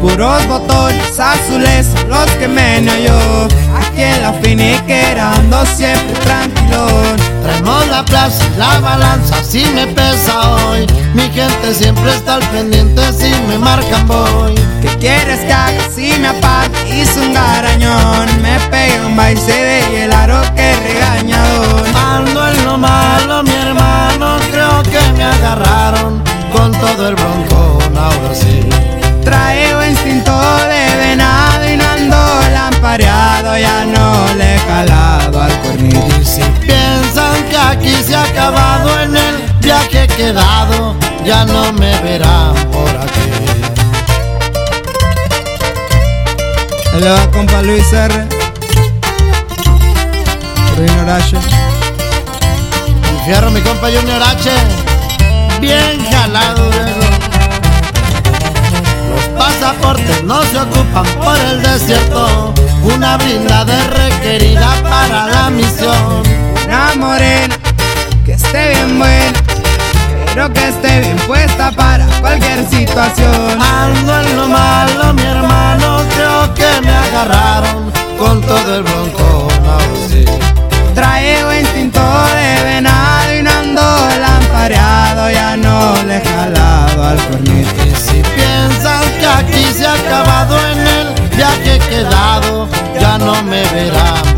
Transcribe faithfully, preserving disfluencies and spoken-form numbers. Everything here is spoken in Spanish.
puros botones azules son los que meneo yo. Aquí en la finiquera ando siempre tranquilón. Traemos la plaza y la balanza, si me pesa hoy. Mi gente siempre está al pendiente, si me marcan voy. ¿Qué quieres que haga si me apago? Hice un garañón, me pegué un baile y el aro que regañador. Ando en lo malo, mi hermano, creo que me agarraron con todo el broncón, ahora sí. Traigo instinto de venado y no ando lampareado, ya no le he calado al cuernito. Y si piensan que aquí se ha acabado, en el viaje quedado, ya no me verán por aquí. Hello, compa Luis R. Junior H. El fierro, mi compa Junior H. Bien jalado, luego. Los pasaportes no se ocupan por el desierto. Una blindada es requerida para la misión. Una morena que esté bien buena, pero que esté bien puesta para cualquier situación. Ando en lo malo, mi hermano, creo que me agarraron con todo el broncón, ahora sí. Traigo instinto de venado y no ando lampareado, ya no le he jalado al cuernito. Y si piensan que aquí se ha acabado, en el viaje quedado, ya no me verán